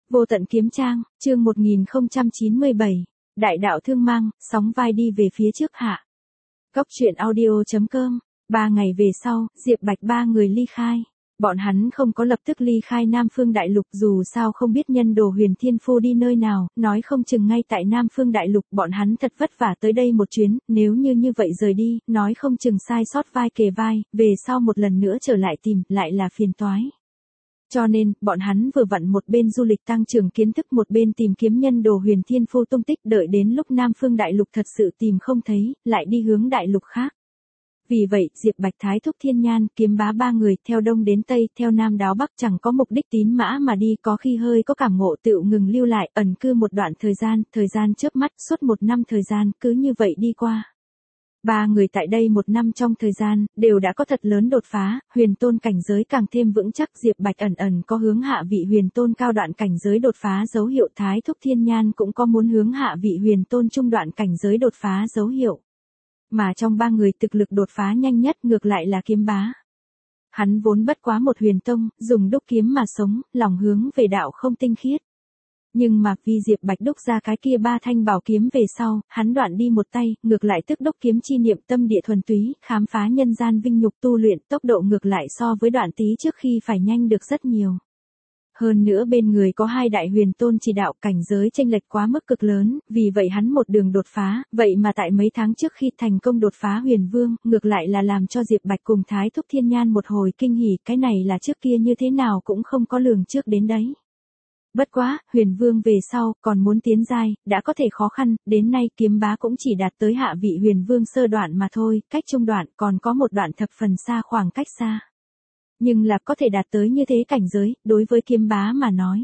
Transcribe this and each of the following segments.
Vô tận kiếm trang, chương 1097, Đại đạo thương mang, sóng vai đi về phía trước hạ. Góc truyện audio.com. 3 ngày về sau, Diệp Bạch ba người ly khai. Bọn hắn không có lập tức ly khai Nam Phương Đại Lục, dù sao không biết nhân đồ Huyền Thiên Phô đi nơi nào, nói không chừng ngay tại Nam Phương Đại Lục bọn hắn thật vất vả tới đây một chuyến, nếu như vậy rời đi, nói không chừng sai sót vai kề vai, về sau một lần nữa trở lại tìm, lại là phiền toái. Cho nên, bọn hắn vừa vặn một bên du lịch tăng trưởng kiến thức, một bên tìm kiếm nhân đồ Huyền Thiên Phô tung tích, đợi đến lúc Nam Phương Đại Lục thật sự tìm không thấy, lại đi hướng đại lục khác. Vì vậy, Diệp Bạch, Thái Thúc Thiên Nhan, Kiếm Bá ba người, theo đông đến tây, theo nam đáo bắc, chẳng có mục đích tín mã mà đi, có khi hơi có cảm ngộ tựu ngừng lưu lại, ẩn cư một đoạn thời gian chớp mắt, suốt 1 năm thời gian, cứ như vậy đi qua. Ba người tại đây 1 năm trong thời gian, đều đã có thật lớn đột phá, huyền tôn cảnh giới càng thêm vững chắc. Diệp Bạch ẩn có hướng hạ vị huyền tôn cao đoạn cảnh giới đột phá dấu hiệu, Thái Thúc Thiên Nhan cũng có muốn hướng hạ vị huyền tôn trung đoạn cảnh giới đột phá dấu hiệu. Mà trong 3 người thực lực đột phá nhanh nhất ngược lại là Kiếm Bá. Hắn vốn bất quá một huyền tông, dùng đúc kiếm mà sống, lòng hướng về đạo không tinh khiết. Nhưng mà vì Diệp Bạch đúc ra cái kia 3 thanh bảo kiếm về sau, hắn đoạn đi một tay, ngược lại tức đúc kiếm chi niệm, tâm địa thuần túy, khám phá nhân gian vinh nhục, tu luyện tốc độ ngược lại so với đoạn tí trước khi phải nhanh được rất nhiều. Hơn nữa bên người có 2 đại huyền tôn chỉ đạo, cảnh giới chênh lệch quá mức cực lớn, vì vậy hắn một đường đột phá, vậy mà tại mấy tháng trước khi thành công đột phá huyền vương, ngược lại là làm cho Diệp Bạch cùng Thái Thúc Thiên Nhan một hồi kinh hỉ, cái này là trước kia như thế nào cũng không có lường trước đến đấy. Bất quá, huyền vương về sau, còn muốn tiến giai, đã có thể khó khăn, đến nay Kiếm Bá cũng chỉ đạt tới hạ vị huyền vương sơ đoạn mà thôi, cách trung đoạn còn có một đoạn thập phần xa, khoảng cách xa. Nhưng là có thể đạt tới như thế cảnh giới, đối với Kiếm Bá mà nói,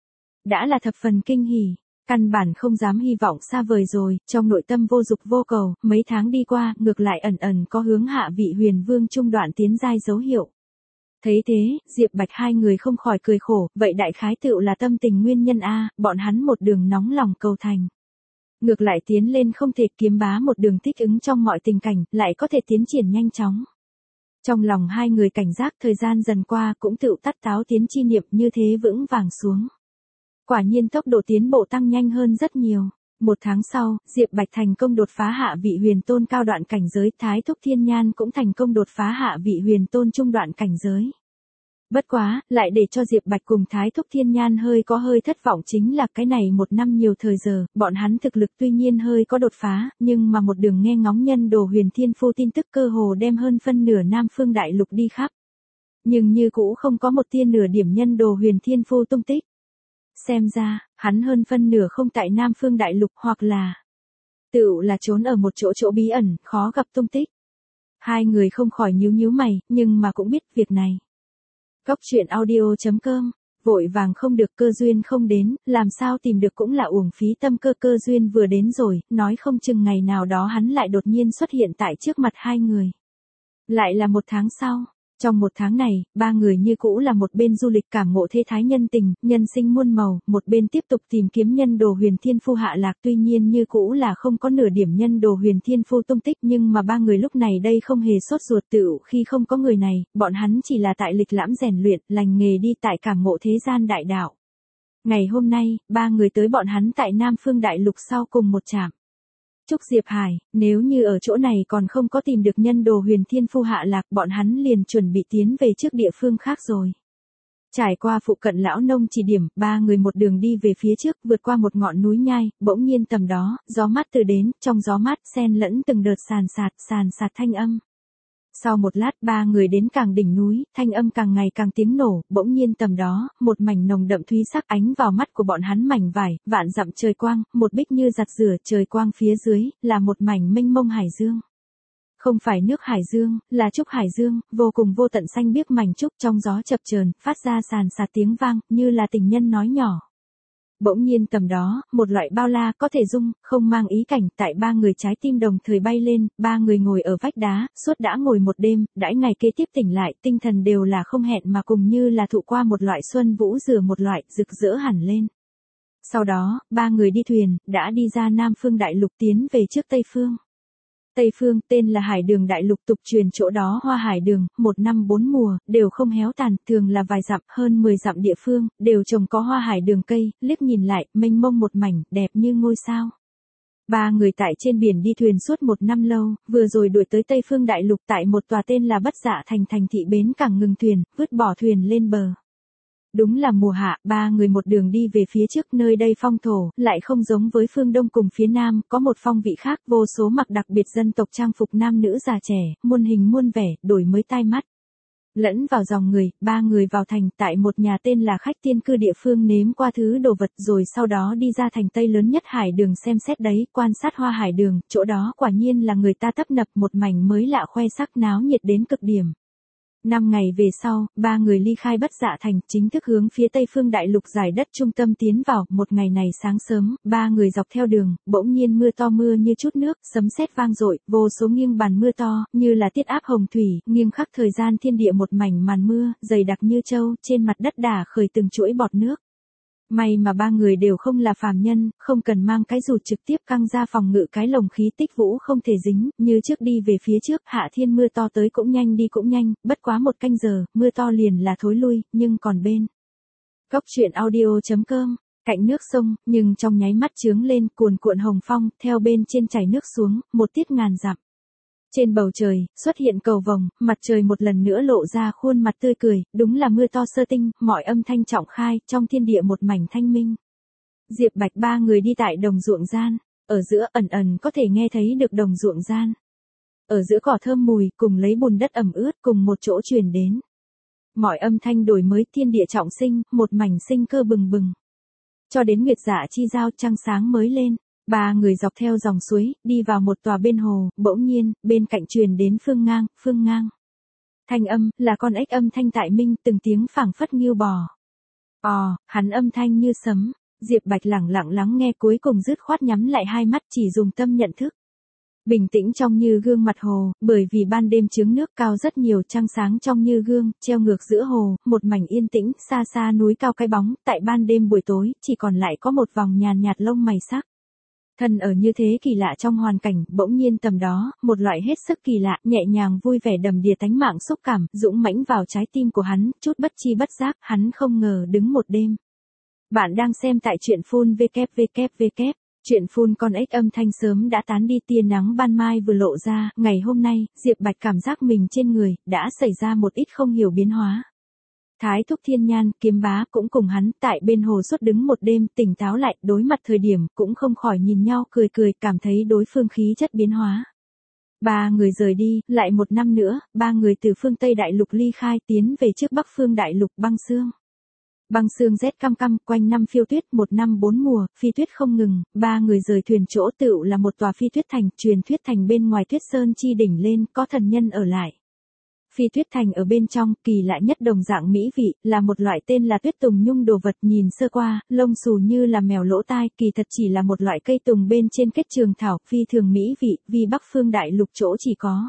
đã là thập phần kinh hỉ, căn bản không dám hy vọng xa vời rồi, trong nội tâm vô dục vô cầu, mấy tháng đi qua, ngược lại ẩn có hướng hạ vị huyền vương trung đoạn tiến giai dấu hiệu. Thấy thế, Diệp Bạch hai người không khỏi cười khổ, vậy đại khái tựu là tâm tình nguyên nhân a, bọn hắn một đường nóng lòng cầu thành. Ngược lại tiến lên không thể, Kiếm Bá một đường thích ứng trong mọi tình cảnh, lại có thể tiến triển nhanh chóng. Trong lòng hai người cảnh giác, thời gian dần qua cũng tựu tắt táo tiến chi niệm, như thế vững vàng xuống. Quả nhiên tốc độ tiến bộ tăng nhanh hơn rất nhiều. 1 tháng sau, Diệp Bạch thành công đột phá hạ vị huyền tôn cao đoạn cảnh giới, Thái Thúc Thiên Nhan cũng thành công đột phá hạ vị huyền tôn trung đoạn cảnh giới. Bất quá, lại để cho Diệp Bạch cùng Thái Thúc Thiên Nhan hơi thất vọng chính là cái này 1 năm nhiều thời giờ, bọn hắn thực lực tuy nhiên hơi có đột phá, nhưng mà một đường nghe ngóng nhân đồ Huyền Thiên Phô tin tức, cơ hồ đem hơn phân nửa Nam Phương Đại Lục đi khắp. Nhưng như cũ không có một tia nửa điểm nhân đồ Huyền Thiên Phô tung tích. Xem ra, hắn hơn phân nửa không tại Nam Phương Đại Lục, hoặc là tựu là trốn ở một chỗ bí ẩn, khó gặp tung tích. Hai người không khỏi nhíu mày, nhưng mà cũng biết việc này. Góc truyện audio.com, vội vàng không được, cơ duyên không đến, làm sao tìm được cũng là uổng phí tâm cơ, cơ duyên vừa đến rồi, nói không chừng ngày nào đó hắn lại đột nhiên xuất hiện tại trước mặt hai người. Lại là 1 tháng sau, trong 1 tháng này, 3 người như cũ là một bên du lịch cảm ngộ thế thái nhân tình, nhân sinh muôn màu, một bên tiếp tục tìm kiếm nhân đồ Huyền Thiên Phô hạ lạc, tuy nhiên như cũ là không có nửa điểm nhân đồ Huyền Thiên Phô tung tích, nhưng mà 3 người lúc này đây không hề sốt ruột, tựu khi không có người này, bọn hắn chỉ là tại lịch lãm rèn luyện, lành nghề đi tại cảm ngộ thế gian đại đạo. Ngày hôm nay, 3 người tới bọn hắn tại Nam Phương Đại Lục sau cùng một trạm. Trúc Diệp Hải, nếu như ở chỗ này còn không có tìm được nhân đồ Huyền Thiên Phô hạ lạc, bọn hắn liền chuẩn bị tiến về trước địa phương khác rồi. Trải qua phụ cận lão nông chỉ điểm, 3 người một đường đi về phía trước, vượt qua một ngọn núi nhai, bỗng nhiên tầm đó, gió mát từ đến, trong gió mát xen lẫn từng đợt sàn sạt thanh âm. Sau một lát 3 người đến càng đỉnh núi, thanh âm càng ngày càng tiếng nổ, bỗng nhiên tầm đó, một mảnh nồng đậm thúy sắc ánh vào mắt của bọn hắn, mảnh vải, vạn dặm trời quang, một bích như giặt rửa, trời quang phía dưới, là một mảnh mênh mông hải dương. Không phải nước hải dương, là trúc hải dương, vô cùng vô tận xanh biếc mảnh trúc, trong gió chập chờn, phát ra sàn sạt tiếng vang, như là tình nhân nói nhỏ. Bỗng nhiên tầm đó, một loại bao la có thể dung, không mang ý cảnh, tại 3 người trái tim đồng thời bay lên, 3 người ngồi ở vách đá, suốt đã ngồi một đêm, đãi ngày kế tiếp tỉnh lại, tinh thần đều là không hẹn mà cùng, như là thụ qua một loại xuân vũ rửa một loại, rực rỡ hẳn lên. Sau đó, 3 người đi thuyền, đã đi ra Nam Phương Đại Lục tiến về trước Tây Phương. Tây phương tên là Hải Đường Đại Lục, tục truyền chỗ đó hoa hải đường, một năm bốn mùa, đều không héo tàn, thường là vài dặm, hơn 10 dặm địa phương, đều trồng có hoa hải đường cây, liếc nhìn lại, mênh mông một mảnh, đẹp như ngôi sao. Ba người tại trên biển đi thuyền suốt một năm lâu, vừa rồi đuổi tới Tây phương Đại Lục tại một tòa tên là Bất Dạ Thành thành thị bến cảng ngừng thuyền, vứt bỏ thuyền lên bờ. Đúng là mùa hạ, ba người một đường đi về phía trước, nơi đây phong thổ, lại không giống với phương Đông cùng phía Nam, có một phong vị khác, vô số mặc đặc biệt dân tộc trang phục nam nữ già trẻ, muôn hình muôn vẻ, đổi mới tai mắt. Lẫn vào dòng người, ba người vào thành, tại một nhà tên là Khách Tiên Cư địa phương nếm qua thứ đồ vật, rồi sau đó đi ra thành Tây lớn nhất hải đường xem xét đấy, quan sát hoa hải đường, chỗ đó quả nhiên là người ta tấp nập, một mảnh mới lạ khoe sắc náo nhiệt đến cực điểm. 5 ngày về sau, ba người ly khai Bất Dạ Thành, chính thức hướng phía Tây phương Đại Lục giải đất trung tâm tiến vào. Một ngày này sáng sớm, ba người dọc theo đường, bỗng nhiên mưa to mưa như chút nước, sấm sét vang dội, vô số nghiêng bàn mưa to, như là tiết áp hồng thủy, nghiêng khắc thời gian thiên địa một mảnh màn mưa, dày đặc như châu, trên mặt đất đả khởi từng chuỗi bọt nước. May mà ba người đều không là phàm nhân, không cần mang cái dù, trực tiếp căng ra phòng ngự cái lồng khí tích vũ không thể dính, như trước đi về phía trước, hạ thiên mưa to tới cũng nhanh đi cũng nhanh, bất quá một canh giờ, mưa to liền là thối lui, nhưng còn bên. Góc truyện audio.com, cạnh nước sông, nhưng trong nháy mắt chướng lên, cuồn cuộn hồng phong, theo bên trên chảy nước xuống, một tiết ngàn dặm. Trên bầu trời, xuất hiện cầu vồng, mặt trời một lần nữa lộ ra khuôn mặt tươi cười, đúng là mưa to sơ tinh, mọi âm thanh trọng khai, trong thiên địa một mảnh thanh minh. Diệp Bạch ba người đi tại đồng ruộng gian, ở giữa ẩn ẩn có thể nghe thấy được đồng ruộng gian. Ở giữa cỏ thơm mùi, cùng lấy bùn đất ẩm ướt cùng một chỗ truyền đến. Mọi âm thanh đổi mới, thiên địa trọng sinh, một mảnh sinh cơ bừng bừng. Cho đến nguyệt dạ chi giao, trăng sáng mới lên. Ba người dọc theo dòng suối, đi vào một tòa bên hồ, bỗng nhiên, bên cạnh truyền đến Phương Ngang. Thanh âm, là con ếch âm thanh tại minh, từng tiếng phảng phất nghiêu bò. Hắn âm thanh như sấm, Diệp Bạch lẳng lặng lắng nghe, cuối cùng dứt khoát nhắm lại hai mắt, chỉ dùng tâm nhận thức. Bình tĩnh trong như gương mặt hồ, bởi vì ban đêm chướng nước cao rất nhiều, trăng sáng trong như gương, treo ngược giữa hồ, một mảnh yên tĩnh, xa xa núi cao cái bóng, tại ban đêm buổi tối, chỉ còn lại có một vòng nhàn nhạt lông mày sắc. Thân ở như thế kỳ lạ trong hoàn cảnh, bỗng nhiên tầm đó, một loại hết sức kỳ lạ, nhẹ nhàng vui vẻ đầm đìa tánh mạng xúc cảm, dũng mãnh vào trái tim của hắn, chút bất chi bất giác, hắn không ngờ đứng một đêm. Bạn đang xem tại truyện phun www. Truyện phun con ếch âm thanh sớm đã tán đi, tia nắng ban mai vừa lộ ra, ngày hôm nay, Diệp Bạch cảm giác mình trên người, đã xảy ra một ít không hiểu biến hóa. Thái Thúc Thiên Nhan, Kiếm Bá cũng cùng hắn tại bên hồ suốt đứng một đêm, tỉnh táo lại, đối mặt thời điểm, cũng không khỏi nhìn nhau cười, cảm thấy đối phương khí chất biến hóa. Ba người rời đi, lại một năm nữa, ba người từ phương Tây Đại Lục ly khai tiến về trước Bắc phương Đại Lục băng xương. Băng xương rét căm căm, quanh năm phiêu tuyết, một năm bốn mùa, phi tuyết không ngừng, ba người rời thuyền chỗ tựu là một tòa phi tuyết thành, truyền thuyết thành bên ngoài tuyết sơn chi đỉnh lên, có thần nhân ở lại. Phi tuyết thành ở bên trong, kỳ lạ nhất đồng dạng mỹ vị, là một loại tên là tuyết tùng nhung đồ vật, nhìn sơ qua, lông xù như là mèo lỗ tai, kỳ thật chỉ là một loại cây tùng bên trên kết trường thảo, phi thường mỹ vị, vì Bắc phương Đại Lục chỗ chỉ có.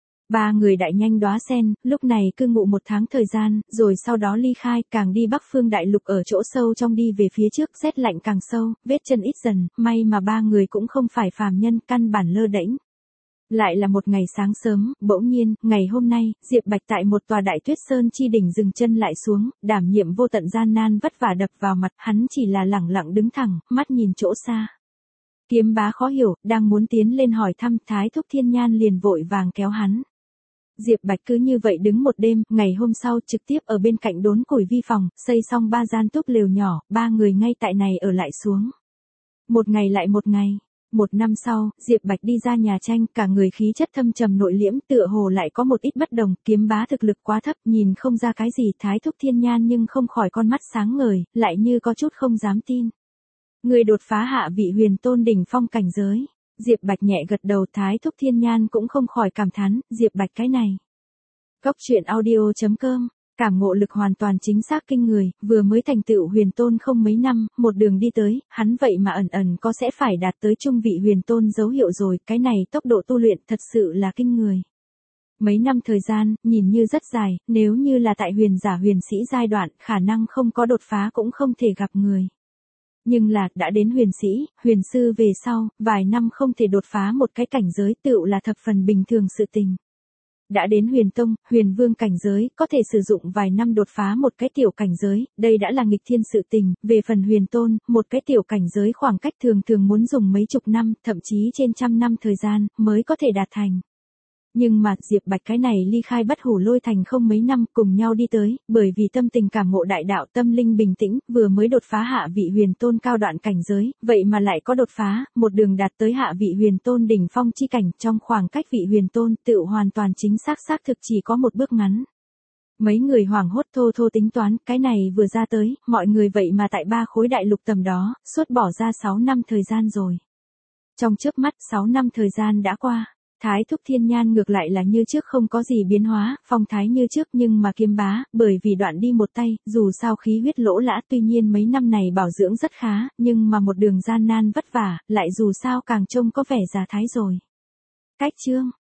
Ba người đại nhanh đóa sen, lúc này cư ngụ một tháng thời gian, rồi sau đó ly khai, càng đi Bắc phương Đại Lục ở chỗ sâu trong đi về phía trước, rét lạnh càng sâu, vết chân ít dần, may mà ba người cũng không phải phàm nhân, căn bản lơ đễnh. Lại là một ngày sáng sớm, bỗng nhiên, ngày hôm nay, Diệp Bạch tại một tòa đại tuyết sơn chi đỉnh dừng chân lại xuống, đảm nhiệm vô tận gian nan vất vả đập vào mặt, hắn chỉ là lẳng lặng đứng thẳng, mắt nhìn chỗ xa. Kiếm Bá khó hiểu, đang muốn tiến lên hỏi thăm, Thái Thúc Thiên Nhan liền vội vàng kéo hắn. Diệp Bạch cứ như vậy đứng một đêm, ngày hôm sau trực tiếp ở bên cạnh đốn củi vi phòng, xây xong 3 gian túp lều nhỏ, ba người ngay tại này ở lại xuống. Một ngày lại một ngày. Một năm sau, Diệp Bạch đi ra nhà tranh, cả người khí chất thâm trầm nội liễm, tựa hồ lại có một ít bất đồng, Kiếm Bá thực lực quá thấp, nhìn không ra cái gì, Thái Thúc Thiên Nhan nhưng không khỏi con mắt sáng ngời, lại như có chút không dám tin. Người đột phá hạ vị huyền tôn đỉnh phong cảnh giới. Diệp Bạch nhẹ gật đầu, Thái Thúc Thiên Nhan cũng không khỏi cảm thán, Diệp Bạch cái này. Góc truyện audio.com, cảm ngộ lực hoàn toàn chính xác kinh người, vừa mới thành tựu huyền tôn không mấy năm, một đường đi tới, hắn vậy mà ẩn có sẽ phải đạt tới trung vị huyền tôn dấu hiệu rồi, cái này tốc độ tu luyện thật sự là kinh người. Mấy năm thời gian, nhìn như rất dài, nếu như là tại huyền giả huyền sĩ giai đoạn, khả năng không có đột phá cũng không thể gặp người. Nhưng là, đã đến huyền sĩ, huyền sư về sau, vài năm không thể đột phá một cái cảnh giới tựu là thập phần bình thường sự tình. Đã đến huyền tông, huyền vương cảnh giới, có thể sử dụng vài năm đột phá một cái tiểu cảnh giới, đây đã là nghịch thiên sự tình, về phần huyền tôn, một cái tiểu cảnh giới khoảng cách thường thường muốn dùng mấy chục năm, thậm chí trên trăm năm thời gian, mới có thể đạt thành. Nhưng mà, Diệp Bạch cái này ly khai Bất Hủ Lôi Thành không mấy năm cùng nhau đi tới, bởi vì tâm tình cảm ngộ đại đạo tâm linh bình tĩnh, vừa mới đột phá hạ vị huyền tôn cao đoạn cảnh giới, vậy mà lại có đột phá, một đường đạt tới hạ vị huyền tôn đỉnh phong chi cảnh trong khoảng cách vị huyền tôn tự hoàn toàn chính xác thực chỉ có một bước ngắn. Mấy người hoảng hốt thô thô tính toán, cái này vừa ra tới, mọi người vậy mà tại 3 khối đại lục tầm đó, suốt bỏ ra 6 năm thời gian rồi. Trong chớp mắt 6 năm thời gian đã qua. Thái Thúc Thiên Nhan ngược lại là như trước không có gì biến hóa, phong thái như trước nhưng mà kiêm bá, bởi vì đoạn đi một tay, dù sao khí huyết lỗ lã tuy nhiên mấy năm này bảo dưỡng rất khá, nhưng mà một đường gian nan vất vả, lại dù sao càng trông có vẻ già thái rồi. Cách chương